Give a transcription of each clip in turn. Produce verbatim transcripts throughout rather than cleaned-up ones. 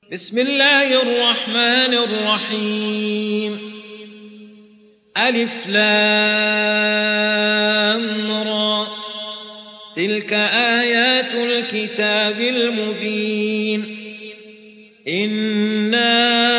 بسم الله الرحمن الرحيم ألف لام را تلك آيات الكتاب المبين إنا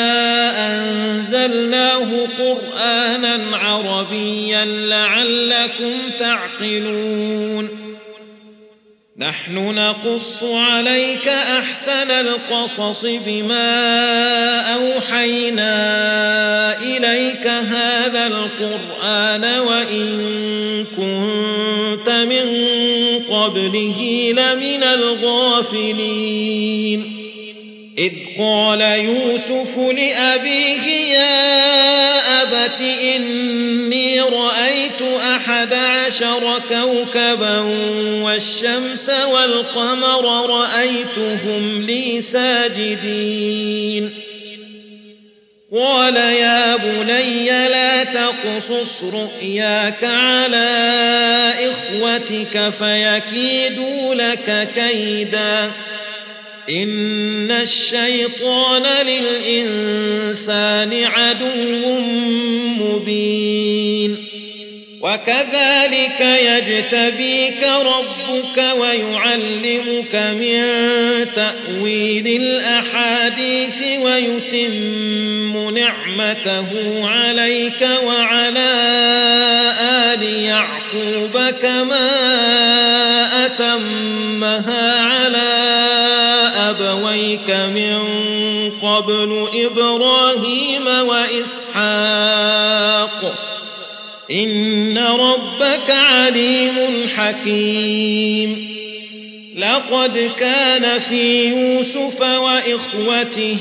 أنزلناه قرآنا عربيا لعلكم تعقلون نحن نقص عليك أحسن القصص بما أوحينا إليك هذا القرآن وإن كنت من قبله لمن الغافلين إذ قال يوسف لأبيه يا أبت إني رأيت أحد عشر كوكبا والشمس والقمر رأيتهم لي ساجدين قال يا بني لا تقصص رؤياك على إخوتك فيكيدوا لك كيدا إن الشيطان للإنسان عدو مبين وكذلك يجتبيك ربك ويعلمك من تأويل الأحاديث ويتم نعمته عليك وعلى آل يعقوب كما أتمها على أبويك من قبل إبراهيم وإسحاق إن ربك عليم حكيم لقد كان في يوسف وإخوته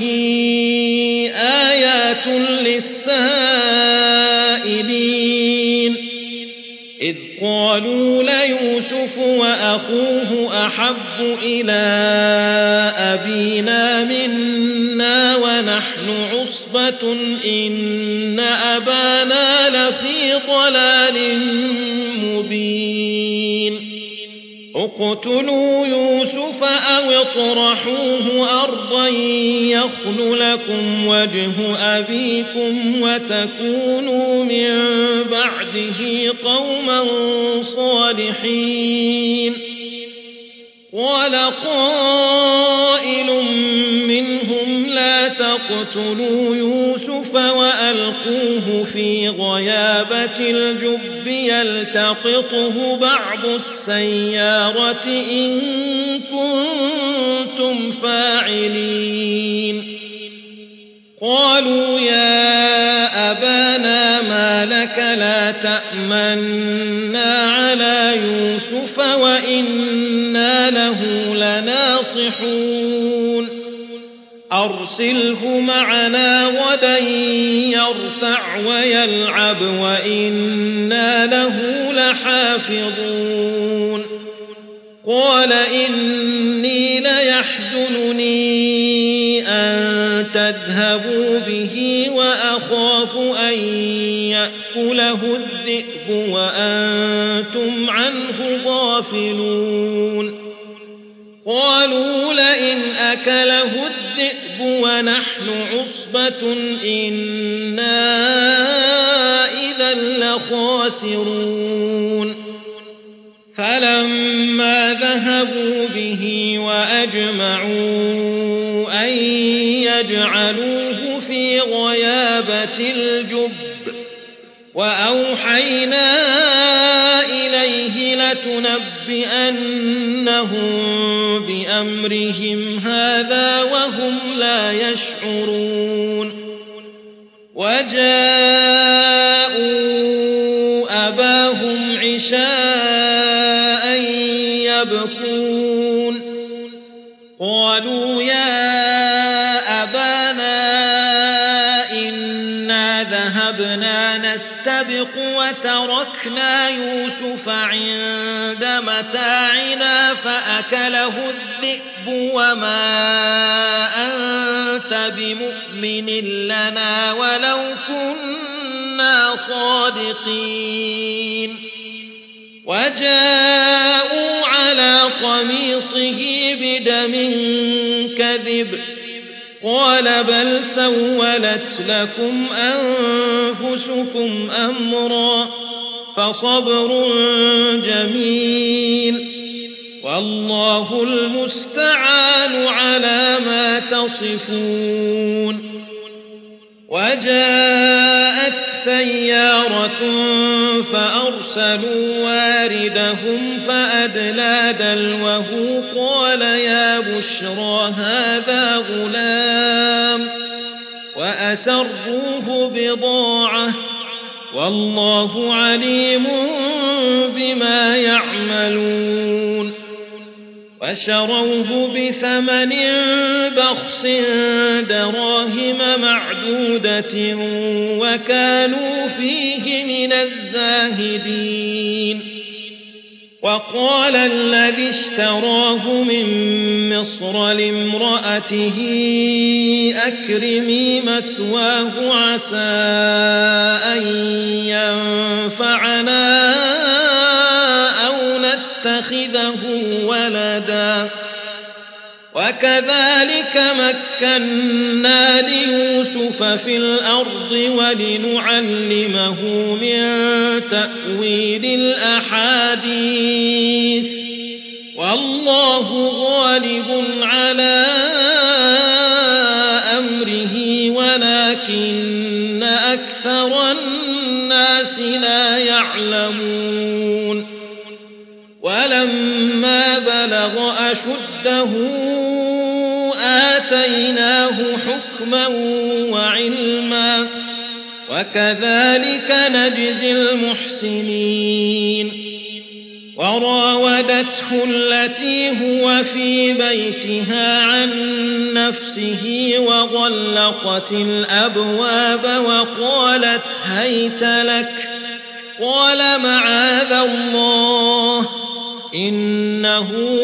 آيات للسائلين إذ قالوا ليوسف وأخوه أحب إلى أبينا منا ونحن عصبة إن أبانا لفي ضلال مبين اقتلوا يوسف أو اطرحوه أرضا يخل لكم وجه أبيكم وتكونوا من بعده قوما صالحين ولقائل منهم لا تقتلوا يوسف وألقوه في غيابة الجب يلتقطه بعض السيارة إن كنتم فاعلين قالوا يا أبانا ما لك لا تأمنا على يوسف وإنا له لناصحون أرسله معنا غدا يرتع ويلعب وإنا له لحافظون قال إني ليحزنني أن تذهبوا به وأخاف أن يأكله الذئب وأنتم عنه غافلون قالوا لئن أكله الذئب ونحن عصبة إنا إذا لخاسرون فلما ذهبوا به وأجمعوا أن يجعلوه في غيابة الجب وأوحينا إليه لتنبئنهم بأمرهم هذا وهم لا يشعرون وجاءوا أباهم عشاء يبكون قالوا يا أبانا إنا ذهبنا نستبق وتركنا يوسف عند متاعنا فأكله الذئب وما أنت بمؤمن لنا ولو كنا صادقين وجاءوا على قميصه بدم كذب قال بل سولت لكم أنفسكم أمرا فصبر جميل والله المستعان على ما تصفون. وجاءت سيارة فأرسلوا واردهم فأدلى دلوه قال يا بشرى هذا غلام وأسروه بضاعة والله عليم بما يعملون. وشروه بثمن بخس دراهم معدودة وكانوا فيه من الزاهدين. وقال الذي اشتراه من مصر لامرأته أكرمي مثواه عسى أن ينفعنا أو نتخذه ولدا وكذلك مكنا ليوسف في الأرض ولنعلمه من تأويل الأحاديث والله غالب على أمره ولكن أكثر الناس لا يعلمون. ولما بلغ أشده آتيناه حكما وعلما وكذلك نجزي المحسنين. وراودته التي هو في بيتها عن نفسه وغلقت الأبواب وقالت هيت لك قال معاذ الله إنه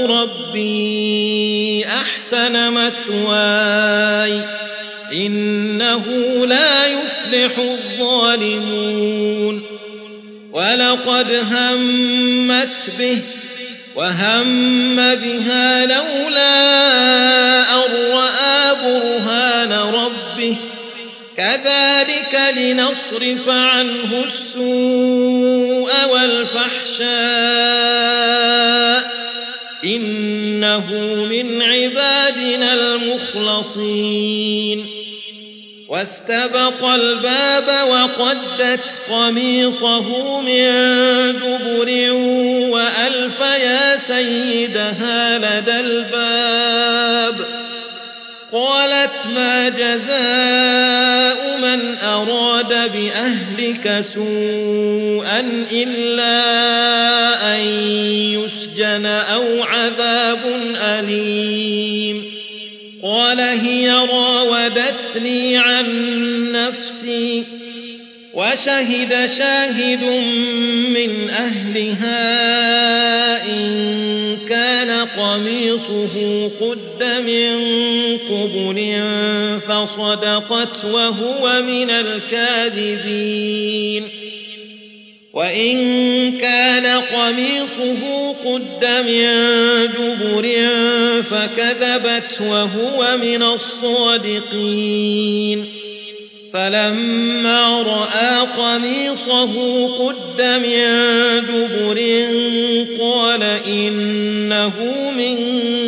ربي أحسن مثواي إنه لا يفلح الظالمون. ولقد همت به وهم بها لولا أن رأى برهان ربه كذلك لنصرف عنه السوء والفحشاء إنه من عبادنا المخلصين. واستبق الباب وقدت قميصه من دبر وألف يا سيدها لدى الباب قالت ما جزاء من أراد بأهلك سوءا إلا أن يسجن أو عذاب أليم. قال هي راودتني عن نفسي وشهد شاهد من أهلها إن كان قميصه قد من قبل فصدقت وهو من الكاذبين وإن كان قميصه قد من دبر فكذبت وهو من الصادقين. فلما رأى قميصه قد من دبر قال إنه من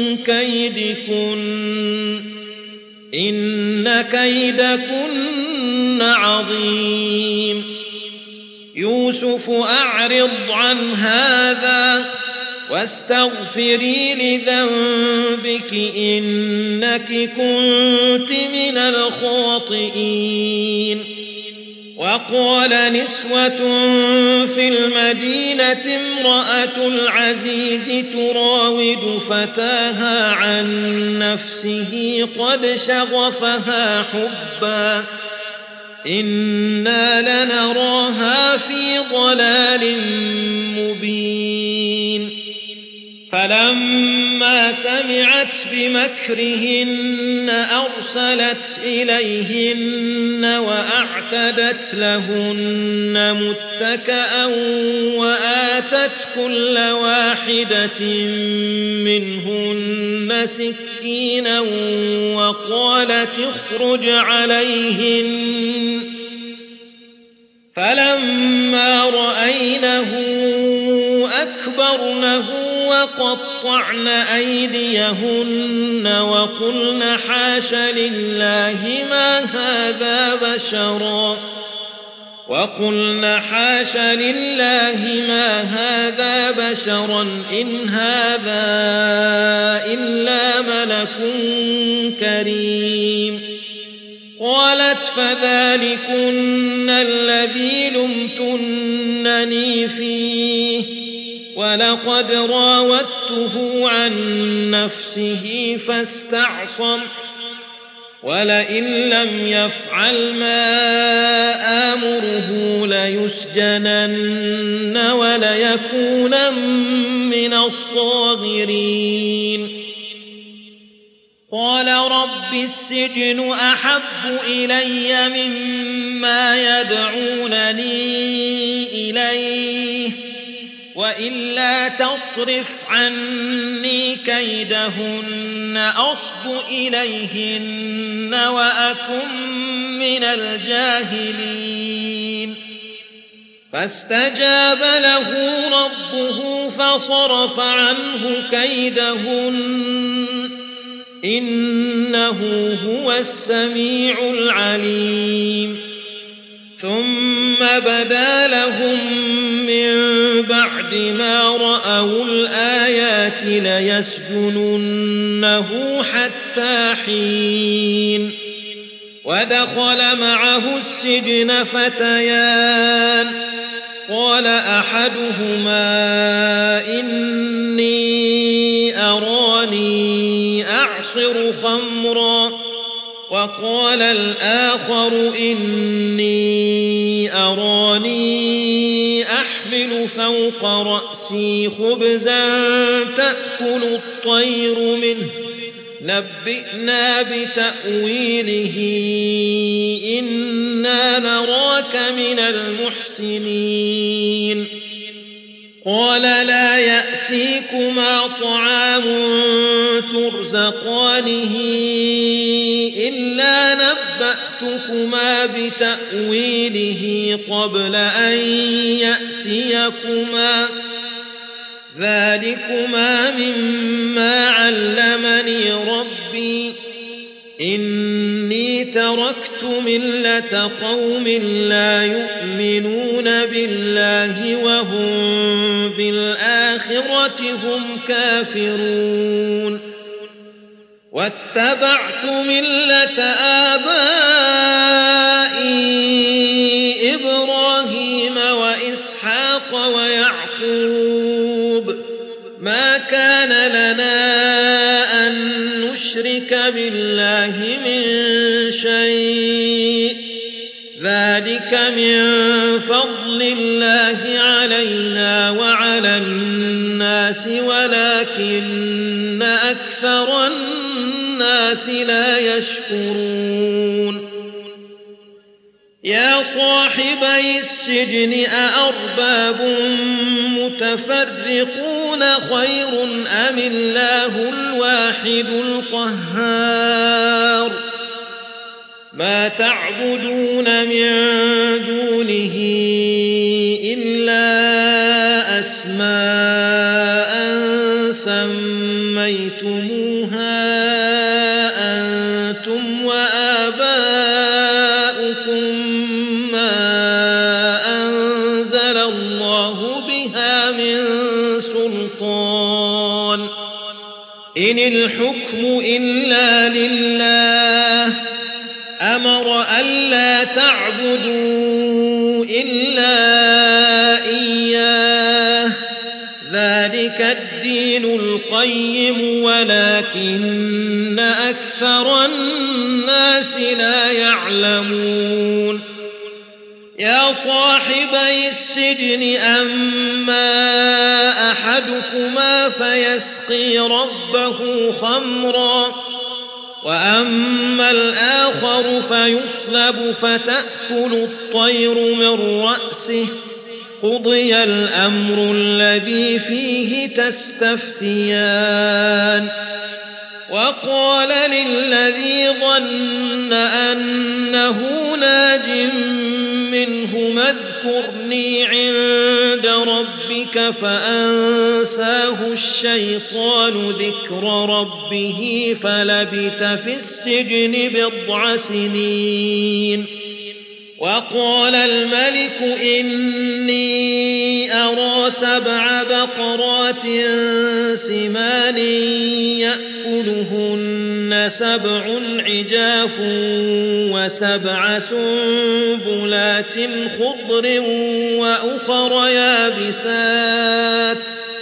كيدكن إن كيدكن عظيم. يوسف أعرض عن هذا واستغفري لذنبك إنك كنت من الخاطئين. وقال نسوة في المدينة امرأة العزيز تراود فتاها عن نفسه قد شغفها حبا إنا لنراها في ضلال مبين. فلما سمعت بمكرهن أرسلت إليهن وأعتدت لهن متكئا وآتت كل واحدة منهن سكينا وقالت اخرج عليهن فلما رأينه أكبرنه وقطعن أيديهن وقلن حاش لله ما هذا بشرا وقلن حاش لله ما هذا بشرا إن هذا إلا ملك كريم قالت فذلكن الذي لمتنني فيه ولقد راودته عن نفسه فاستعصم ولئن لم يفعل ما آمره ليسجنن وليكونن من الصاغرين قال رب السجن أحب إلي مما يدعونني إليه وإلا تصرف عني كيدهن أصب إليهن وأكن من الجاهلين فاستجاب له ربه فصرف عنه كيدهن إنه هو السميع العليم ثم بدا لهم من بعد ما رأوا الآيات ليسجننه حتى حين ودخل معه السجن فتيان قال أحدهما إني أراني أعصر خمرا وقال الآخر إني أراني أحمل فوق رأسي خبزا تأكل الطير منه نبئنا بتأويله إنا نراك من المحسنين قال لا يأتيكما طعام ترزقانه إلا نبأتكما بتأويله قبل أن يأتيكما ذلكما مما علمني ربي إني تركت ملة قوم لا يؤمنون بالله وهم بالآخرة هم كافرون واتبعت ملة آبائي إبراهيم وإسحاق ويعقوب ما كان لنا أن نشرك بالله من شيء ذلك من فضل الله علينا وعلى الناس ولكن أكثر الناس لا يشكرون يا صاحبي السجن أأرباب متفرقون خير أم الله الواحد القهار ما تعبدون من دونه إلا أسماء سميتموها أنتم وآباؤكم ما أنزل الله بها من سلطان إن الحكم إلا لله أمر ألا تعبدوا إلا إياه ذلك الدين القيم ولكن أكثر الناس لا يعلمون يا صاحبي السجن أما أحد أحدكما فيسقي ربه خمرا وأما الآخر فيصلب فتأكل الطير من رأسه قضي الأمر الذي فيه تستفتيان وقال للذي ظن أنه ناج منهما اذكرني عند ربك فأنساه الشيطان ذكر ربه فلبث في السجن بضع سنين وقال الملك إني أرى سبع بقرات سمان يأكلهن سبع عجاف وسبع سنبلات خضر وأخر يابسات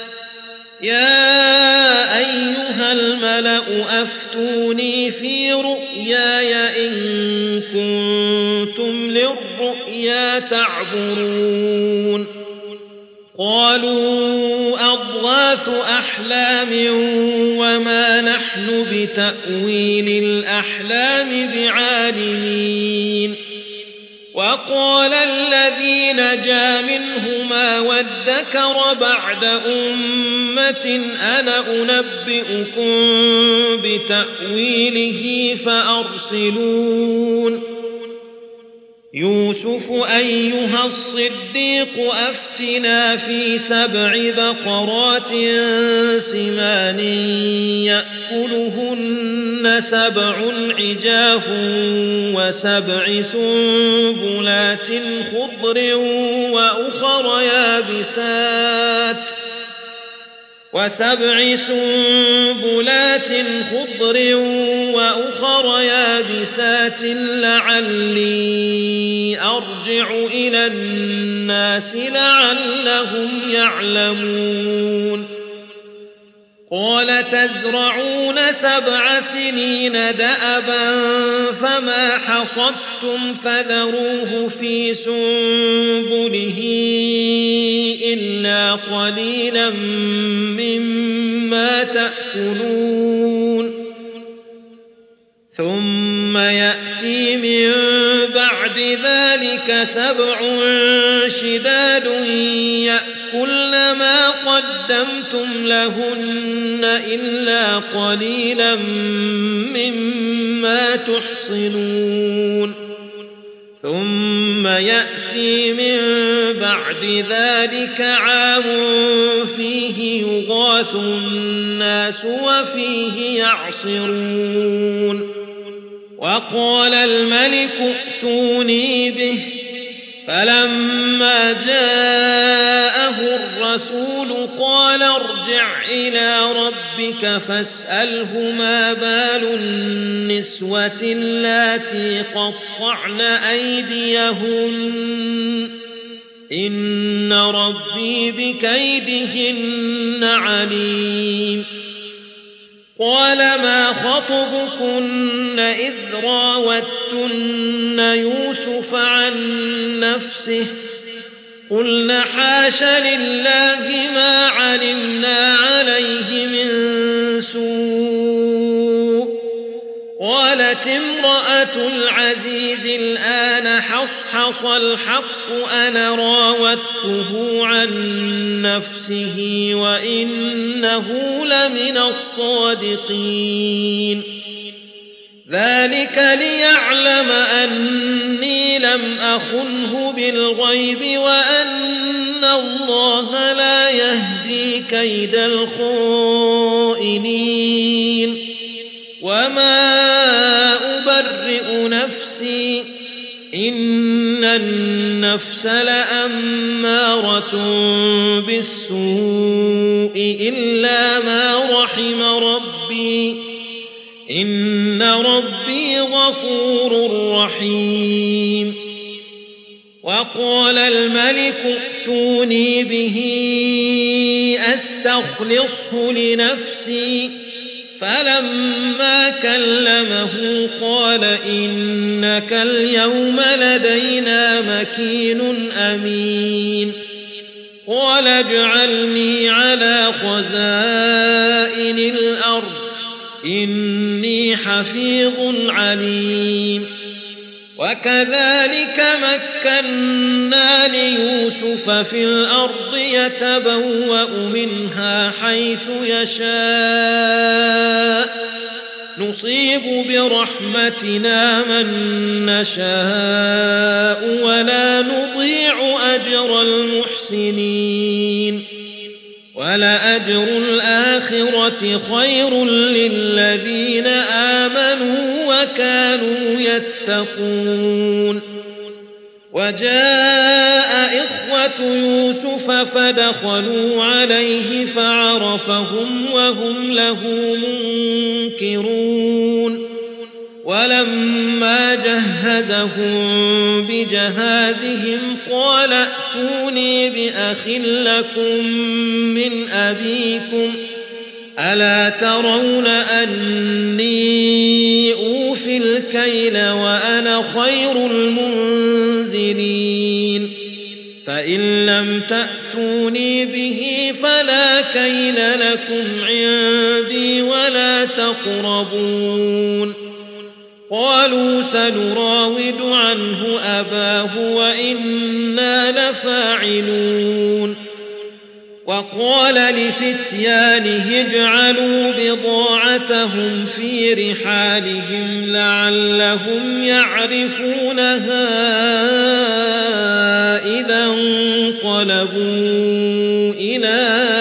يا أيها الملأ أفتوني في رؤياي إن كنتم للرؤيا تعبرون قالوا أضغاث أحلام وما نحن بتأويل الأحلام بعالمين وقال الذي نجا منهما وادكر بعد أمة أنا أنبئكم بتأويله فأرسلون يوسف أيها الصديق أفتنا في سبع بقرات سمان يأكلهن سبع عجاف وسبع سنبلات خضر وأخر يابسات وسبع سنبلات خضر وأخر يابسات لعلي أرجع إلى الناس لعلهم يعلمون قال تزرعون سبع سنين دأبا فما حصدتم فذروه في سنبله إلا قليلا مما تأكلون ثم يأتي من بعد ذلك سبع شداد يأكلن ما قدمتم لهن إلا قليلا مما تحصنون ثم يأتي من بعد ذلك عام فيه يغاث الناس وفيه يعصرون وقال الملك ائتوني به فلما جاءه الرسول قال ارجع إلى ربك فاسأله ما بال النسوة اللاتي قطعن أيديهن إن ربي بكيدهن عليم قال ما خطبكن إذ راوتن يوسف عن نفسه قلنا حاش لله ما علمنا عليه من سوء قالت امرأة العزيز الآن حصحص الحق أنا راودته عن نفسه وإنه لمن الصادقين ذلك ليعلم أني لم أخنه بالغيب وأن الله لا يهدي كيد الخائنين وما أبرئ نفسي إن النفس لأمارة بالسوء إلا ما رحم ربي إن ربي غفور رحيم وقال الملك ائتوني به أستخلصه لنفسي فلما كلمه قال إنك اليوم لدينا مكين أمين قال اجعلني على خزائن الأرض إني حفيظ عليم وكذلك مكنا ليوسف في الأرض يتبوأ منها حيث يشاء نصيب برحمتنا من نشاء ولا نضيع أجر المحسنين ولأجر الآخرة خير للذين آمنوا وكانوا يتقون وجاء إخوة يوسف فدخلوا عليه فعرفهم وهم له منكرون ولما جهزهم بجهازهم قال ائتوني بأخ لكم من أبيكم ألا ترون أني أوفي الكيل وأنا خير المنزلين فإن لم تأتوني به فلا كيل لكم عندي ولا تقربون قالوا سنراود عنه أباه وإنا لفاعلون وقال لفتيانه اجعلوا بضاعتهم في رحالهم لعلهم يعرفونها إذا انقلبوا إلى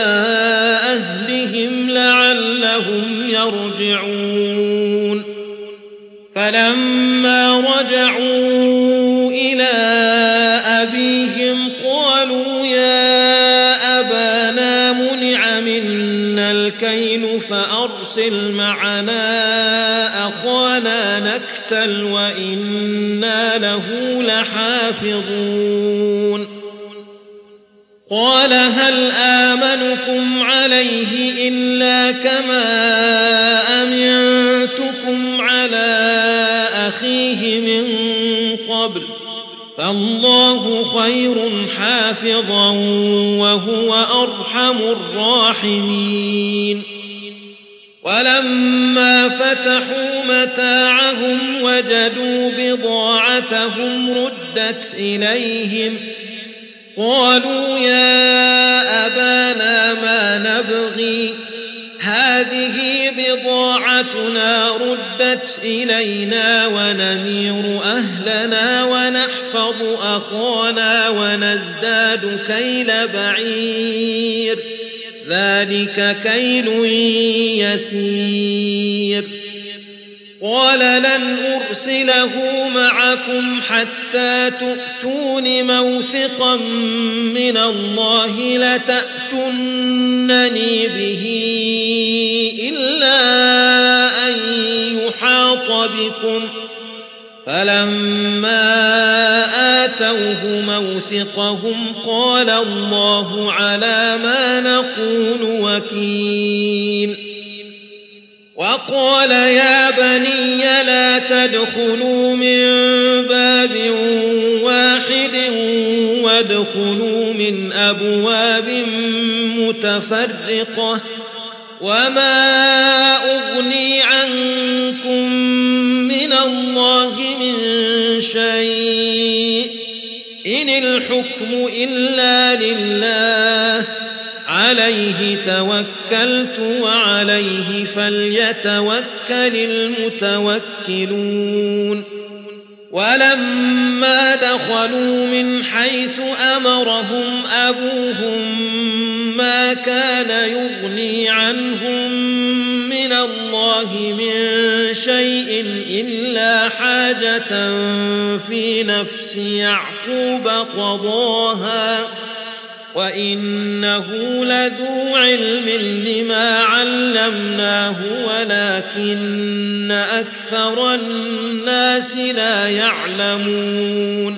أهلهم لعلهم يرجعون فلما رجعوا إلى أبيهم قالوا يا أبانا منع منا الكيل فأرسل معنا أخانا نكتل وإنا له لحافظون قال هل آمنكم عليه إلا كما أمنتكم على أخيه من قبل فالله خير حافظا وهو أرحم الراحمين ولما فتحوا متاعهم وجدوا بضاعتهم ردت إليهم قالوا يا أبانا ما نبغي هذه بضاعتنا ردت إلينا ونمير أهلنا ونحفظ أخانا ونزداد كيل بعير ذلك كيل يسير قال لن أرسله معكم حتى تؤتون موثقا من الله لتأتونني به إلا أن يحاط بكم فلما آتوه موثقهم قال الله على ما نقول وكيل وقال يا بني لا تدخلوا من باب واحد وادخلوا من أبواب متفرقة وما أغني عنكم من الله من شيء إن الحكم إلا لله عليه توكلت وعليه فليتوكل المتوكلون ولما دخلوا من حيث أمرهم أبوهم ما كان يغني عنهم من الله من شيء إلا حاجة في نفس يعقوب قضاها وإنه لذو علم لما علمناه ولكن أكثر الناس لا يعلمون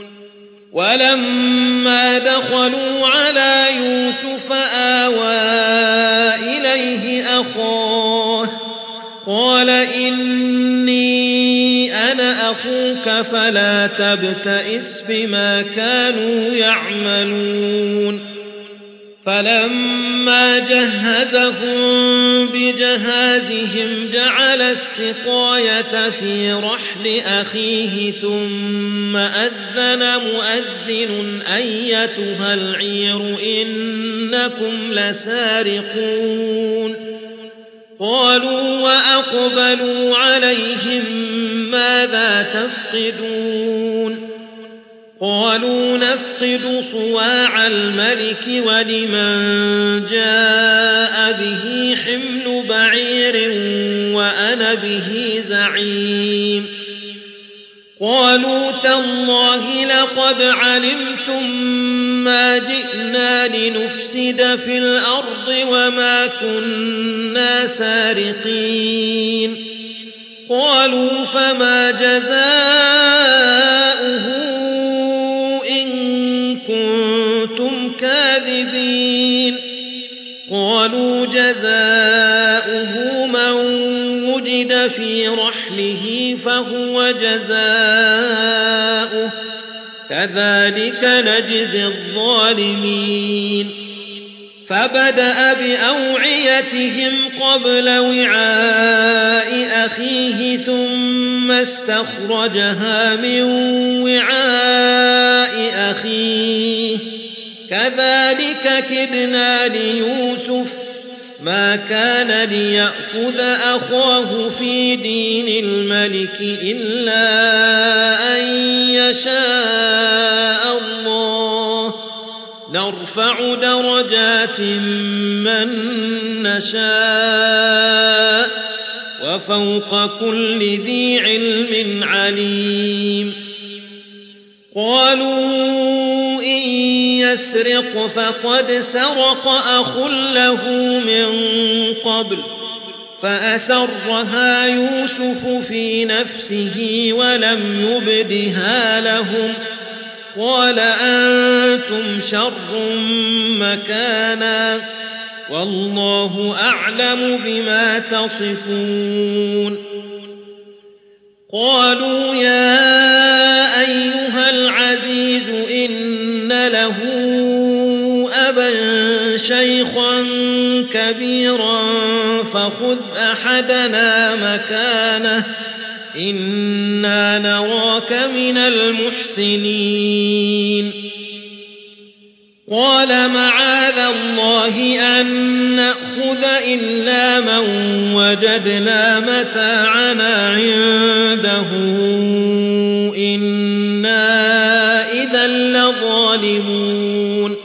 ولما دخلوا على يوسف آوى إليه أخاه قال إني أنا أخوك فلا تبتئس بما كانوا يعملون فلما جهزهم بجهازهم جعل السقاية في رحل أخيه ثم أذن مؤذن أيتها العير إنكم لسارقون قالوا وأقبلوا عليهم ماذا تفقدون قالوا نفقد صواع الملك ولمن جاء به حمل بعير وأنا به زعيم قالوا تالله لقد علمتم ما جئنا لنفسد في الأرض وما كنا سارقين قالوا فما جزاؤه كنتم كاذبين قالوا جزاؤه من وجد في رحله فهو جزاؤه كذلك نجزي الظالمين فبدأ بأوعيتهم قبل وعاء أخيه ثم استخرجها من وعاء أخيه كذلك كدنا ليوسف ما كان ليأخذ أخاه في دين الملك إلا أن يشاء الله نرفع درجات من نشاء وفوق كل ذي علم عليم قالوا إن يسرق فقد سرق أخ له من قبل فأسرها يوسف في نفسه ولم يبدها لهم قال أنتم شر مكانا والله أعلم بما تصفون قالوا يا أيها العزيز إن له أبا شيخا كبيرا فخذ أحدنا مكانه إنا نراك من المحسنين قال معاذ الله أن نأخذ إلا من وجدنا متاعنا عنده إنا إذا لظالمون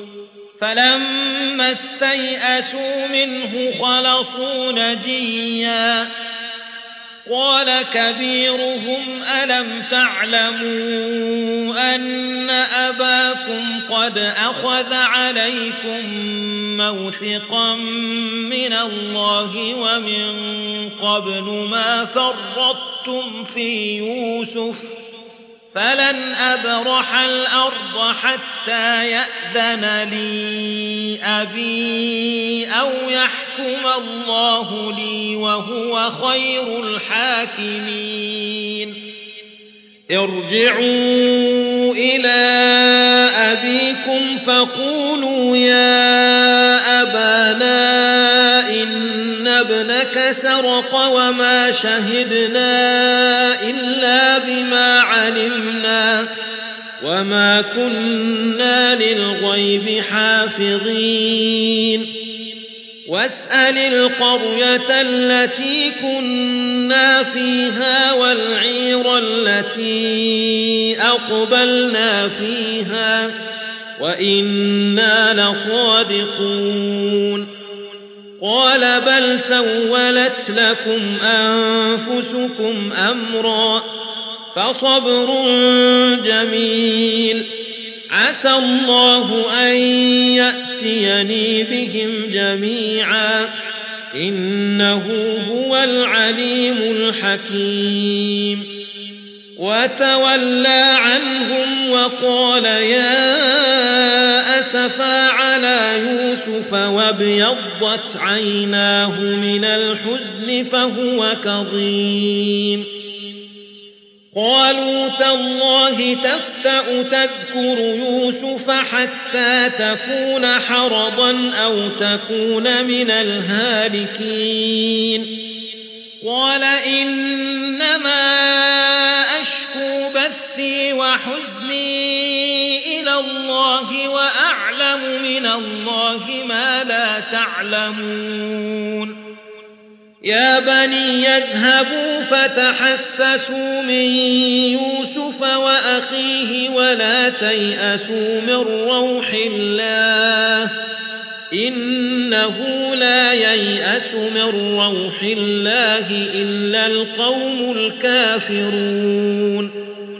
فلما استيئسوا منه خلصوا نجيا قال كبيرهم ألم تعلموا أن أباكم قد أخذ عليكم موثقا من الله ومن قبل ما فرطتم في يوسف فلن أبرح الأرض حتى يأذن لي أبي أو يحكم الله لي وهو خير الحاكمين ارجعوا إلى أبيكم فقولوا يا أبانا إن ابنك سرق وما شهدنا إلا بما علمنا وما كنا للغيب حافظين واسأل القرية التي كنا فيها والعير التي أقبلنا فيها وإنا لصادقون قال بل سولت لكم أنفسكم أمرا فصبر جميل عسى الله أن يأتيني بهم جميعا إنه هو العليم الحكيم وتولى عنهم وقال يا أسفا على يوسف وابيضت عيناه من الحزن فهو كظيم قالوا تالله تفتأ تذكر يوسف حتى تكون حرضا أو تكون من الهالكين قال إنما أشكو بثي وحزني إلى الله وأعلم من الله ما لا تعلمون يا بني يذهبوا فتحسسوا من يوسف وأخيه ولا تيأسوا من روح الله إنه لا ييأس من روح الله إلا القوم الكافرون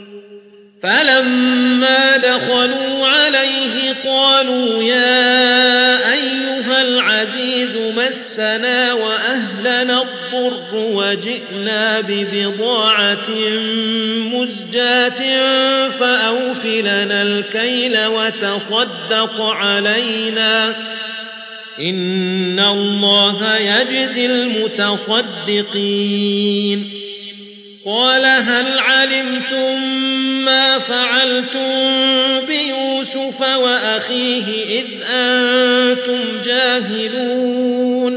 فلما دخلوا عليه قالوا يا أيها العزيز مسنا وأهلنا الضر وجئنا ببضاعة مزجاة فأوف لنا الكيل وتصدق علينا إن الله يجزي المتصدقين قال هل علمتم ما فعلتم بيوسف وأخيه إذ أنتم جاهلون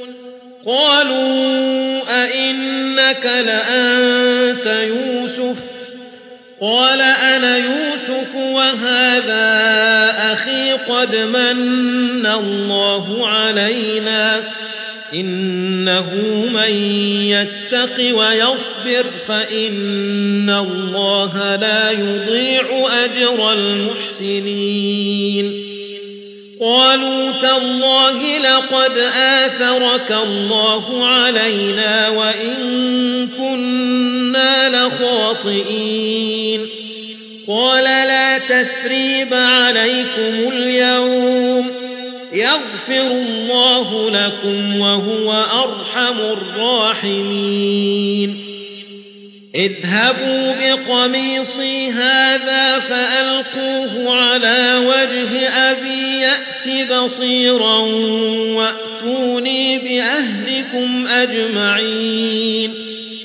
قالوا أئنك لأنت يوسف قال أنا يوسف وهذا أخي قد من الله علينا إنه من يتق ويصبر فإن الله لا يضيع أجر المحسنين قالوا تالله لقد آثرك الله علينا وإن كنا لخاطئين قال لا تثريب عليكم اليوم يغفر الله لكم وهو أرحم الراحمين اذهبوا بقميصي هذا فألقوه على وجه أبي يأت بصيرا وأتوني بأهلكم أجمعين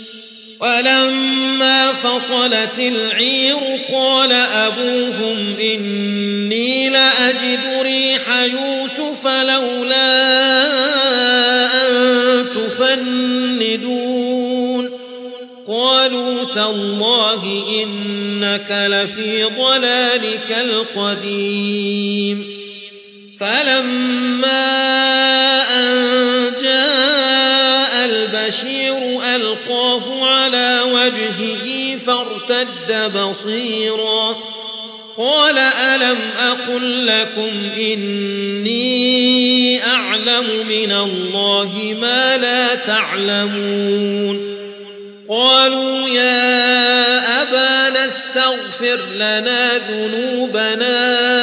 ولما فصلت العير قال أبوهم إني لأجد ريح يوسف لولا أن تفندون قالوا تالله إنك لفي ضلالك القديم فلما أن جاء البشير ألقاه على وجهه فارتد بصيرا قال ألم أقل لكم إني أعلم من الله ما لا تعلمون قالوا يا أبانا استغفر لنا ذنوبنا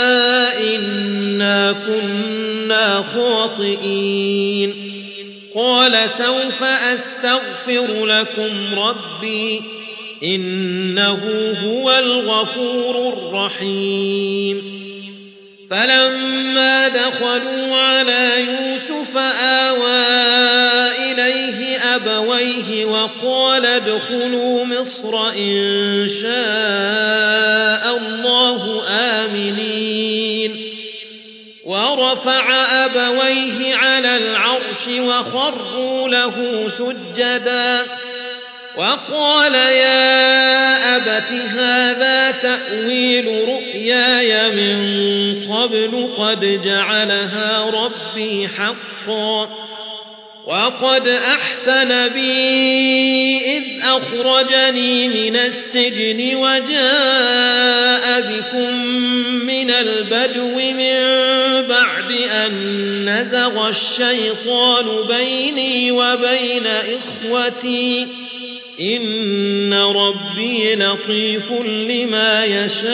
إنا كنا خاطئين قال سوف أستغفر لكم ربي إنه هو الغفور الرحيم فلما دخلوا على يوسف آوى إليه أبويه وقال ادخلوا مصر إن شاء الله آمنين ورفع أبويه على العرش وخروا له سجدا وقال يا أبت هذا تأويل رؤياي من قبل قد جعلها ربي حقا وقد أحسن بي إذ أخرجني من السجن وجاء بكم من البدو من بعد أن نزغ الشيطان بيني وبين إخوتي إن ربي لطيف لما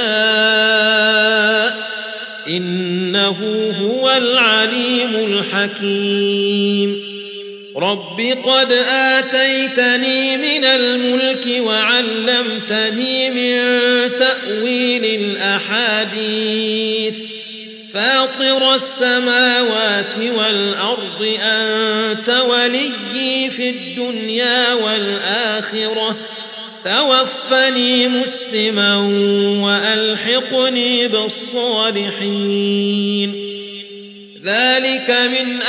يشاء إنه هو العليم الحكيم رب قد آتيتني من الملك وعلمتني من تأويل الأحاديث فاطر السماوات والأرض أنت وليي في الدنيا والآخرة توفني مسلما وألحقني بالصالحين. ذلك من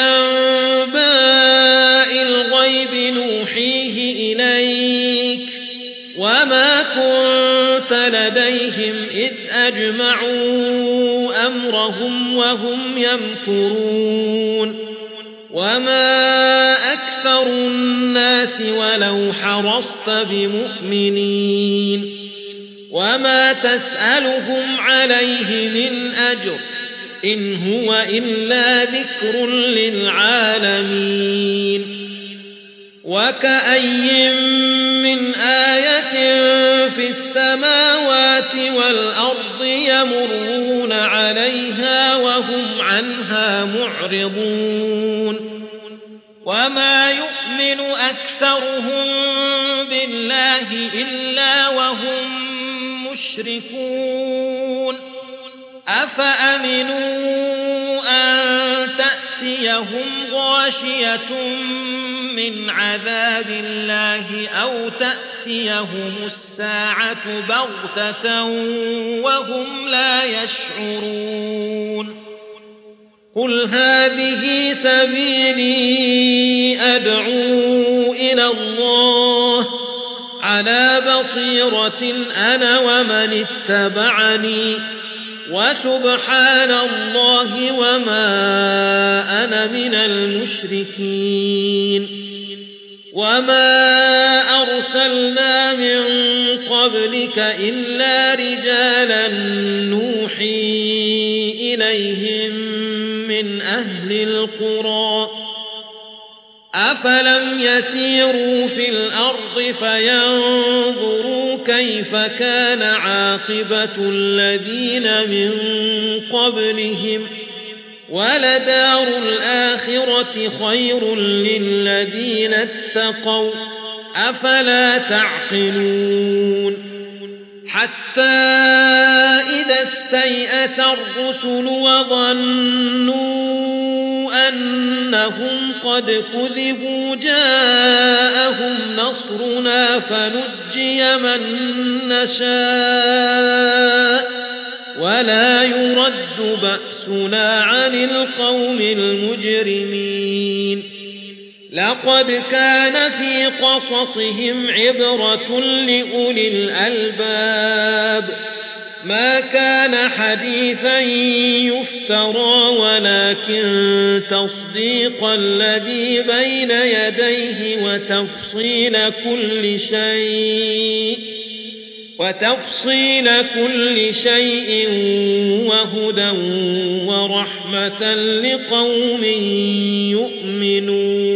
أنباء الغيب نوحيه إليك وما كنت لديهم إذ أجمعوا أمرهم وهم يمكرون. وما أكثر الناس ولو حرصت بمؤمنين وما تسألهم عليه من أجر إن هو إلا ذكر للعالمين. وكأي من آية في السماوات والأرض يمرون عليها وهم عنها معرضون. وما يؤمن أكثرهم بالله إلا وهم مشركون. أفأمنوا أن تأتيهم غاشية من عذاب الله أو تأتيهم الساعة بغتة وهم لا يشعرون. قل هذه سبيلي أدعو إلى الله على بصيرة أنا ومن اتبعني وسبحان الله وما أنا من المشركين. وما أرسلنا من قبلك إلا رجالا نوحي إليهم من أهل القرى أفلم يسيروا في الأرض فينظروا كيف كان عاقبة الذين من قبلهم ولدار الآخرة خير للذين اتقوا أفلا تعقلون. حتى إذا استيأس الرسل وظنوا أنهم قد كذبوا جاءهم نصرنا فنجي من نشاء ولا يرد بأسنا عن القوم المجرمين. لقد كان في قصصهم عبرة لأولي الألباب ما كان حديثا يفترى ولكن تصديق الذي بين يديه وتفصيل كل شيء وتفصيل كل شيء وهدى ورحمة لقوم يؤمنون.